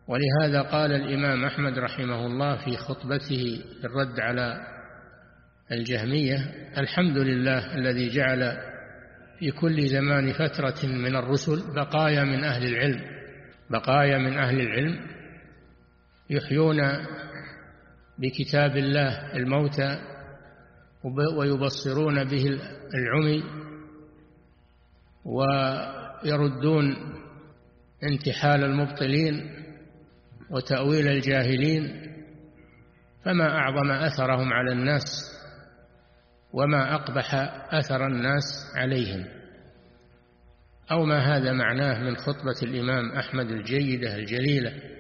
ولهذا قال الإمام أحمد رحمه الله في خطبته في الرد على الجهمية: الحمد لله الذي جعل في كل زمان فترة من الرسل بقايا من أهل العلم يحيون بكتاب الله الموتى ويبصرون به العمي ويردون انتحال المبطلين وتأويل الجاهلين، فما أعظم أثرهم على الناس وما أقبح أثر الناس عليهم. أو ما هذا معناه من خطبة الإمام أحمد الجيدة الجليلة